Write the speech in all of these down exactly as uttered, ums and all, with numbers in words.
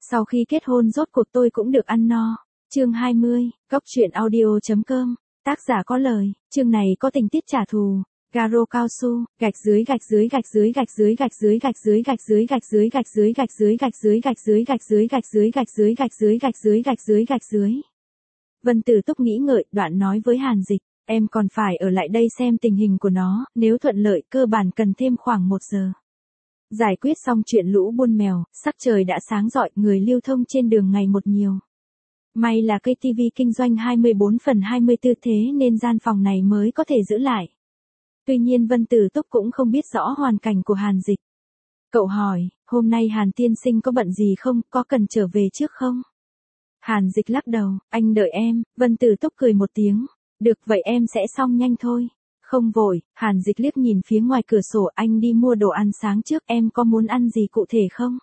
Sau khi kết hôn rốt cuộc tôi cũng được ăn no. Chương hai mươi, Cốc truyện audio.com, tác giả có lời, chương này có tình tiết trả thù. Garo cao su, gạch dưới gạch dưới gạch dưới gạch dưới gạch dưới gạch dưới gạch dưới gạch dưới gạch dưới gạch dưới gạch dưới gạch dưới gạch dưới gạch dưới gạch dưới gạch dưới gạch dưới gạch dưới gạch dưới. Vân Tử Túc nghĩ ngợi, đoạn nói với Hàn Dịch, em còn phải ở lại đây xem tình hình của nó, nếu thuận lợi cơ bản cần thêm khoảng một giờ. Giải quyết xong chuyện lũ buôn mèo, sắc trời đã sáng rọi, người lưu thông trên đường ngày một nhiều. May là cây ti vi kinh doanh hai mươi bốn phần hai mươi tư thế nên gian phòng này mới có thể giữ lại. Tuy nhiên Vân Tử Túc cũng không biết rõ hoàn cảnh của Hàn Dịch. Cậu hỏi, hôm nay Hàn tiên sinh có bận gì không, có cần trở về trước không? Hàn Dịch lắc đầu, anh đợi em. Vân Tử Túc cười một tiếng, được vậy em sẽ xong nhanh thôi. Không vội. Hàn Dịch liếc nhìn phía ngoài cửa sổ, anh đi mua đồ ăn sáng trước, em có muốn ăn gì cụ thể không?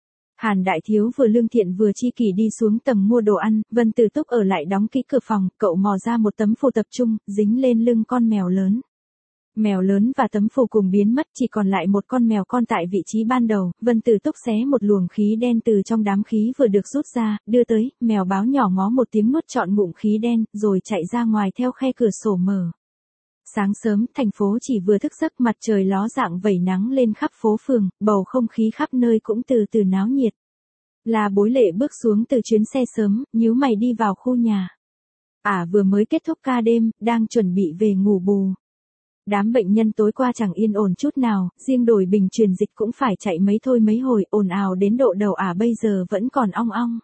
Hàn Đại Thiếu vừa lương thiện vừa chi kỷ đi xuống tầng mua đồ ăn, Vân Tử Túc ở lại đóng kỹ cửa phòng, cậu mò ra một tấm phù tập trung, dính lên lưng con mèo lớn. Mèo lớn và tấm phù cùng biến mất, chỉ còn lại một con mèo con tại vị trí ban đầu. Vân Tử Túc xé một luồng khí đen từ trong đám khí vừa được rút ra, đưa tới, mèo báo nhỏ ngó một tiếng nuốt trọn ngụm khí đen, rồi chạy ra ngoài theo khe cửa sổ mở. Sáng sớm, thành phố chỉ vừa thức giấc, mặt trời ló dạng vẩy nắng lên khắp phố phường, bầu không khí khắp nơi cũng từ từ náo nhiệt. La Bối Lệ bước xuống từ chuyến xe sớm, nhíu mày đi vào khu nhà. Ả à, vừa mới kết thúc ca đêm, đang chuẩn bị về ngủ bù. Đám bệnh nhân tối qua chẳng yên ổn chút nào, riêng đổi bình truyền dịch cũng phải chạy mấy thôi mấy hồi, ồn ào đến độ đầu Ả à bây giờ vẫn còn ong ong.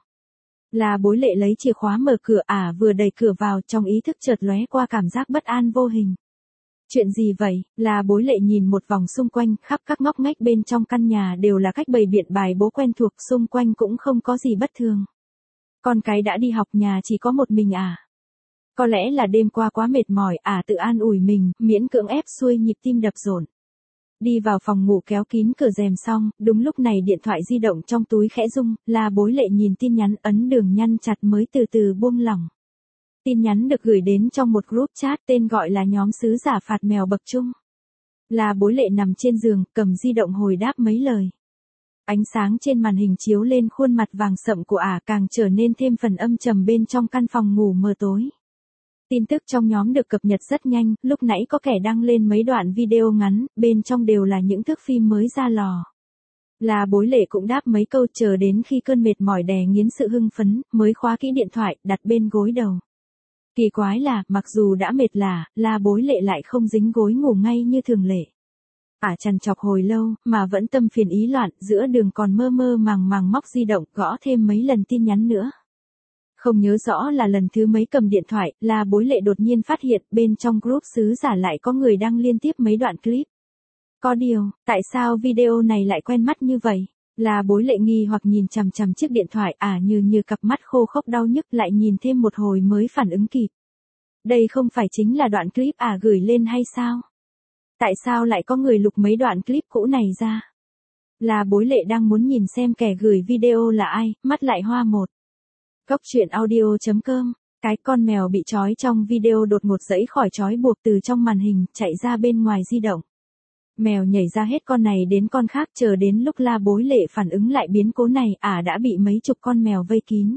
La Bối Lệ lấy chìa khóa mở cửa, Ả à vừa đẩy cửa vào, trong ý thức chợt lóe qua cảm giác bất an vô hình. Chuyện gì vậy? La Bối Lệ nhìn một vòng xung quanh, khắp các ngóc ngách bên trong căn nhà đều là cách bày biện bài bố quen thuộc, xung quanh cũng không có gì bất thường. Con cái đã đi học, nhà chỉ có một mình à? Có lẽ là đêm qua quá mệt mỏi, Ả à tự an ủi mình, miễn cưỡng ép xuôi nhịp tim đập dồn. Đi vào phòng ngủ kéo kín cửa rèm xong, đúng lúc này điện thoại di động trong túi khẽ rung, La Bối Lệ nhìn tin nhắn, ấn đường nhăn chặt mới từ từ buông lỏng. Tin nhắn được gửi đến trong một group chat tên gọi là nhóm sứ giả phạt mèo bậc trung. La Bối Lệ nằm trên giường, cầm di động hồi đáp mấy lời. Ánh sáng trên màn hình chiếu lên khuôn mặt vàng sậm của Ả, càng trở nên thêm phần âm trầm bên trong căn phòng ngủ mờ tối. Tin tức trong nhóm được cập nhật rất nhanh, lúc nãy có kẻ đăng lên mấy đoạn video ngắn, bên trong đều là những thước phim mới ra lò. La Bối Lệ cũng đáp mấy câu, chờ đến khi cơn mệt mỏi đè nghiến sự hưng phấn, mới khóa kỹ điện thoại, đặt bên gối đầu. Kỳ quái là, mặc dù đã mệt lả, La Bối Lệ lại không dính gối ngủ ngay như thường lệ. Ả trằn trọc hồi lâu, mà vẫn tâm phiền ý loạn, giữa đường còn mơ mơ màng màng móc di động, gõ thêm mấy lần tin nhắn nữa. Không nhớ rõ là lần thứ mấy cầm điện thoại, La Bối Lệ đột nhiên phát hiện bên trong group sứ giả lại có người đăng liên tiếp mấy đoạn clip. Có điều, tại sao video này lại quen mắt như vậy? La Bối Lệ nghi hoặc nhìn chằm chằm chiếc điện thoại, Ả à như như cặp mắt khô khốc đau nhức, lại nhìn thêm một hồi mới phản ứng kịp. Đây không phải chính là đoạn clip Ả à gửi lên hay sao? Tại sao lại có người lục mấy đoạn clip cũ này ra? La Bối Lệ đang muốn nhìn xem kẻ gửi video là ai, mắt lại hoa một. Cốc truyện audio.com, cái con mèo bị trói trong video đột ngột giãy khỏi trói buộc từ trong màn hình, chạy ra bên ngoài di động. Mèo nhảy ra hết con này đến con khác, chờ đến lúc La Bối Lệ phản ứng lại biến cố này, Ả à đã bị mấy chục con mèo vây kín.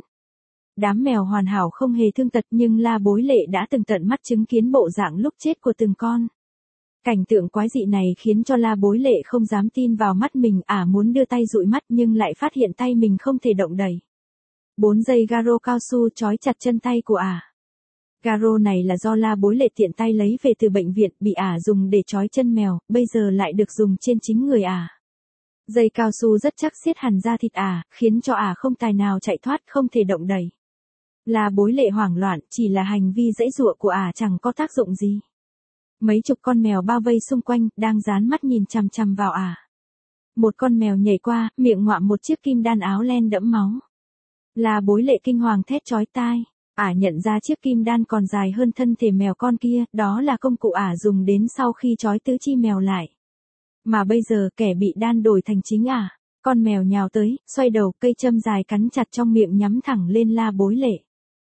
Đám mèo hoàn hảo không hề thương tật, nhưng La Bối Lệ đã từng tận mắt chứng kiến bộ dạng lúc chết của từng con. Cảnh tượng quái dị này khiến cho La Bối Lệ không dám tin vào mắt mình, Ả à muốn đưa tay dụi mắt nhưng lại phát hiện tay mình không thể động đậy. Bốn dây garo cao su trói chặt chân tay của Ả. À. Garo này là do La Bối Lệ tiện tay lấy về từ bệnh viện, bị Ả à dùng để trói chân mèo, bây giờ lại được dùng trên chính người Ả. À. Dây cao su rất chắc siết hẳn da thịt Ả, à, khiến cho Ả à không tài nào chạy thoát, không thể động đậy. La Bối Lệ hoảng loạn, chỉ là hành vi giãy giụa của Ả à chẳng có tác dụng gì. Mấy chục con mèo bao vây xung quanh, đang dán mắt nhìn chằm chằm vào Ả. À. Một con mèo nhảy qua, miệng ngoạm một chiếc kim đan áo len đẫm máu. La Bối Lệ kinh hoàng thét chói tai. Ả à nhận ra chiếc kim đan còn dài hơn thân thể mèo con kia, đó là công cụ Ả à dùng đến sau khi trói tứ chi mèo lại. Mà bây giờ kẻ bị đan đổi thành chính Ả. À. Con mèo nhào tới, xoay đầu, cây châm dài cắn chặt trong miệng nhắm thẳng lên La Bối Lệ.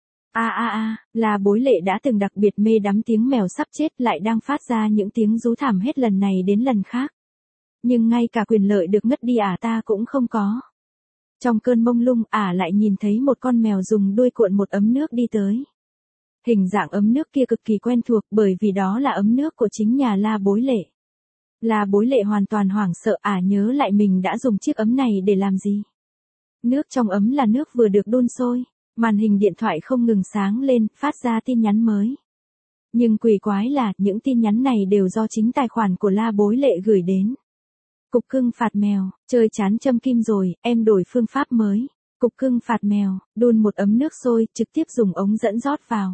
A a a, La Bối Lệ đã từng đặc biệt mê đắm tiếng mèo sắp chết, lại đang phát ra những tiếng rú thảm hết lần này đến lần khác. Nhưng ngay cả quyền lợi được ngất đi Ả à ta cũng không có. Trong cơn mông lung, ả lại nhìn thấy một con mèo dùng đuôi cuộn một ấm nước đi tới. Hình dạng ấm nước kia cực kỳ quen thuộc bởi vì đó là ấm nước của chính nhà La Bối Lệ. La Bối Lệ hoàn toàn hoảng sợ, ả nhớ lại mình đã dùng chiếc ấm này để làm gì. Nước trong ấm là nước vừa được đun sôi, màn hình điện thoại không ngừng sáng lên, phát ra tin nhắn mới. Nhưng quỷ quái là, những tin nhắn này đều do chính tài khoản của La Bối Lệ gửi đến. Cục cưng phạt mèo, chơi chán châm kim rồi, em đổi phương pháp mới. Cục cưng phạt mèo, đun một ấm nước sôi, trực tiếp dùng ống dẫn rót vào.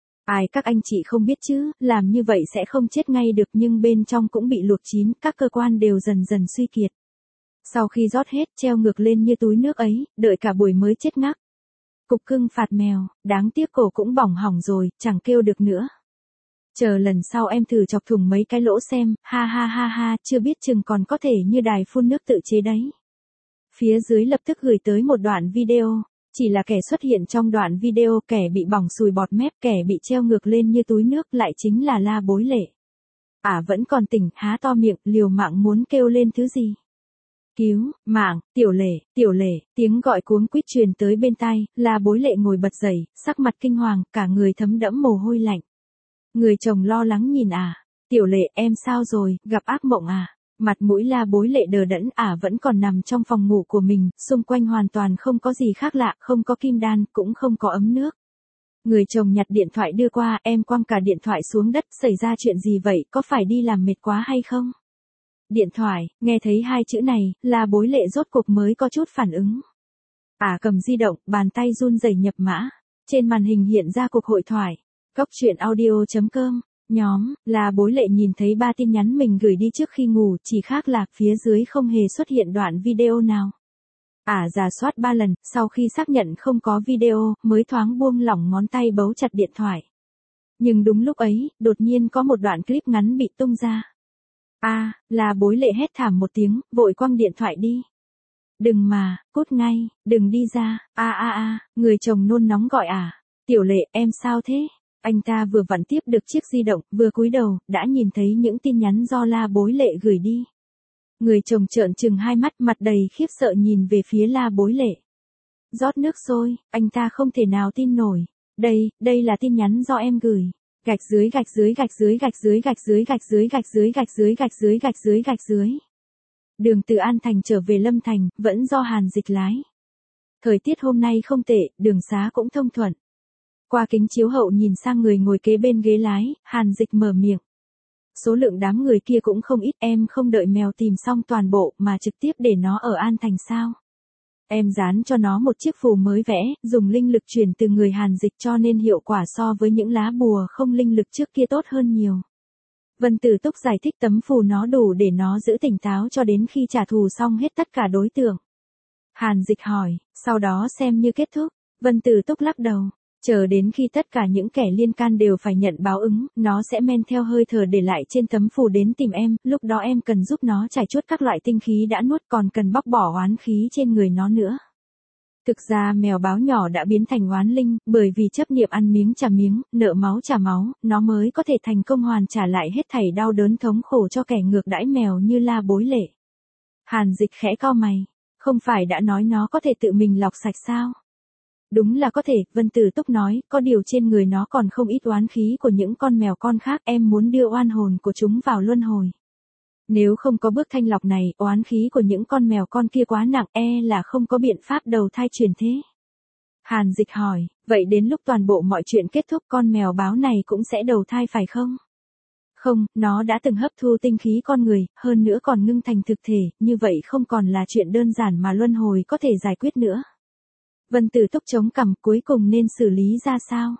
Ai các anh chị không biết chứ, làm như vậy sẽ không chết ngay được nhưng bên trong cũng bị luộc chín, các cơ quan đều dần dần suy kiệt. Sau khi rót hết, treo ngược lên như túi nước ấy, đợi cả buổi mới chết ngắc. Cục cưng phạt mèo, đáng tiếc cổ cũng bỏng hỏng rồi, chẳng kêu được nữa. Chờ lần sau em thử chọc thủng mấy cái lỗ xem, ha ha ha ha, chưa biết chừng còn có thể như đài phun nước tự chế đấy. Phía dưới lập tức gửi tới một đoạn video, chỉ là kẻ xuất hiện trong đoạn video, kẻ bị bỏng sùi bọt mép, kẻ bị treo ngược lên như túi nước lại chính là La Bối Lệ. Ả à, vẫn còn tỉnh, há to miệng, liều mạng muốn kêu lên thứ gì. Cứu, mạng, Tiểu Lệ, Tiểu Lệ, tiếng gọi cuống quýt truyền tới bên tai, La Bối Lệ ngồi bật dậy, sắc mặt kinh hoàng, cả người thấm đẫm mồ hôi lạnh. Người chồng lo lắng nhìn ả, à. Tiểu Lệ em sao rồi, gặp ác mộng à? Mặt mũi La Bối Lệ đờ đẫn, ả à vẫn còn nằm trong phòng ngủ của mình, xung quanh hoàn toàn không có gì khác lạ, không có kim đan, cũng không có ấm nước. Người chồng nhặt điện thoại đưa qua, em quăng cả điện thoại xuống đất, xảy ra chuyện gì vậy, có phải đi làm mệt quá hay không? Điện thoại, nghe thấy hai chữ này, La Bối Lệ rốt cuộc mới có chút phản ứng. Ả à cầm di động, bàn tay run rẩy nhập mã, trên màn hình hiện ra cuộc hội thoại. Cốc truyện audio chấm com, nhóm, La Bối Lệ nhìn thấy ba tin nhắn mình gửi đi trước khi ngủ, chỉ khác là phía dưới không hề xuất hiện đoạn video nào. Ả à, rà soát ba lần, sau khi xác nhận không có video, mới thoáng buông lỏng ngón tay bấu chặt điện thoại. Nhưng đúng lúc ấy, đột nhiên có một đoạn clip ngắn bị tung ra. A, à, La Bối Lệ hét thảm một tiếng, vội quăng điện thoại đi. Đừng mà, cút ngay, đừng đi ra, a a a, người chồng nôn nóng gọi ả. À. Tiểu Lệ, em sao thế? Anh ta vừa vặn tiếp được chiếc di động, vừa cúi đầu, đã nhìn thấy những tin nhắn do La Bối Lệ gửi đi. Người chồng trợn trừng hai mắt, mặt đầy khiếp sợ nhìn về phía La Bối Lệ. Rót nước sôi, anh ta không thể nào tin nổi. Đây, đây là tin nhắn do em gửi. Gạch dưới gạch dưới gạch dưới gạch dưới gạch dưới gạch dưới gạch dưới gạch dưới gạch dưới gạch dưới gạch dưới. Đường từ An Thành trở về Lâm Thành, vẫn do Hàn Dịch lái. Thời tiết hôm nay không tệ, đường xá cũng thông thuận. Qua kính chiếu hậu nhìn sang người ngồi kế bên ghế lái, Hàn Dịch mở miệng. Số lượng đám người kia cũng không ít, em không đợi mèo tìm xong toàn bộ mà trực tiếp để nó ở An Thành sao? Em dán cho nó một chiếc phù mới vẽ, dùng linh lực truyền từ người Hàn Dịch cho nên hiệu quả so với những lá bùa không linh lực trước kia tốt hơn nhiều. Vân Tử Túc giải thích tấm phù nó đủ để nó giữ tỉnh táo cho đến khi trả thù xong hết tất cả đối tượng. Hàn Dịch hỏi, sau đó xem như kết thúc. Vân Tử Túc lắc đầu. Chờ đến khi tất cả những kẻ liên can đều phải nhận báo ứng, nó sẽ men theo hơi thở để lại trên tấm phù đến tìm em, lúc đó em cần giúp nó trải chuốt các loại tinh khí đã nuốt, còn cần bóc bỏ oán khí trên người nó nữa. Thực ra mèo báo nhỏ đã biến thành oán linh, bởi vì chấp niệm ăn miếng trả miếng, nợ máu trả máu, nó mới có thể thành công hoàn trả lại hết thảy đau đớn thống khổ cho kẻ ngược đãi mèo như La Bối Lệ. Hàn Dịch khẽ cau mày, không phải đã nói nó có thể tự mình lọc sạch sao? Đúng là có thể, Vân Tử Túc nói, có điều trên người nó còn không ít oán khí của những con mèo con khác, em muốn đưa oan hồn của chúng vào luân hồi. Nếu không có bước thanh lọc này, oán khí của những con mèo con kia quá nặng, e là không có biện pháp đầu thai chuyển thế. Hàn Dịch hỏi, vậy đến lúc toàn bộ mọi chuyện kết thúc con mèo báo này cũng sẽ đầu thai phải không? Không, nó đã từng hấp thu tinh khí con người, hơn nữa còn ngưng thành thực thể, như vậy không còn là chuyện đơn giản mà luân hồi có thể giải quyết nữa. Vân Tử Túc chống cằm, cuối cùng nên xử lý ra sao?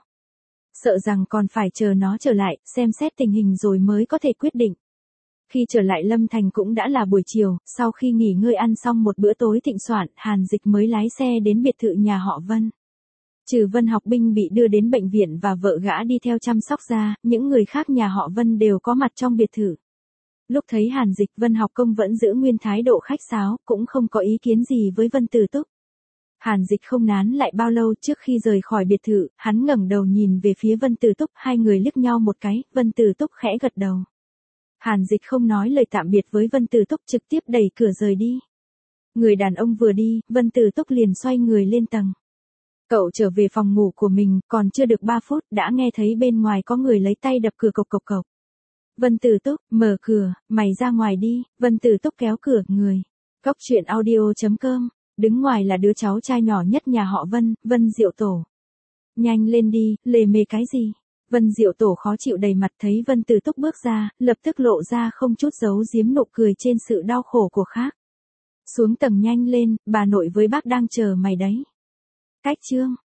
Sợ rằng còn phải chờ nó trở lại, xem xét tình hình rồi mới có thể quyết định. Khi trở lại Lâm Thành cũng đã là buổi chiều, sau khi nghỉ ngơi ăn xong một bữa tối thịnh soạn, Hàn Dịch mới lái xe đến biệt thự nhà họ Vân. Trừ Vân Học Binh bị đưa đến bệnh viện và vợ gã đi theo chăm sóc ra, những người khác nhà họ Vân đều có mặt trong biệt thự. Lúc thấy Hàn Dịch, Vân Học Công vẫn giữ nguyên thái độ khách sáo, cũng không có ý kiến gì với Vân Tử Túc. Hàn Dịch không nán lại bao lâu, trước khi rời khỏi biệt thự, hắn ngẩng đầu nhìn về phía Vân Tử Túc, hai người liếc nhau một cái, Vân Tử Túc khẽ gật đầu. Hàn Dịch không nói lời tạm biệt với Vân Tử Túc, trực tiếp đẩy cửa rời đi. Người đàn ông vừa đi, Vân Tử Túc liền xoay người lên tầng. Cậu trở về phòng ngủ của mình, còn chưa được ba phút, đã nghe thấy bên ngoài có người lấy tay đập cửa cộc cộc cộc. Vân Tử Túc, mở cửa, mày ra ngoài đi. Vân Tử Túc kéo cửa, người. Cốc truyện audio chấm com. Đứng ngoài là đứa cháu trai nhỏ nhất nhà họ Vân, Vân Diệu Tổ. Nhanh lên đi, lề mề cái gì? Vân Diệu Tổ khó chịu đầy mặt, thấy Vân Tử Túc bước ra, lập tức lộ ra không chút giấu giếm nụ cười trên sự đau khổ của khác. Xuống tầng nhanh lên, bà nội với bác đang chờ mày đấy. Cách chương.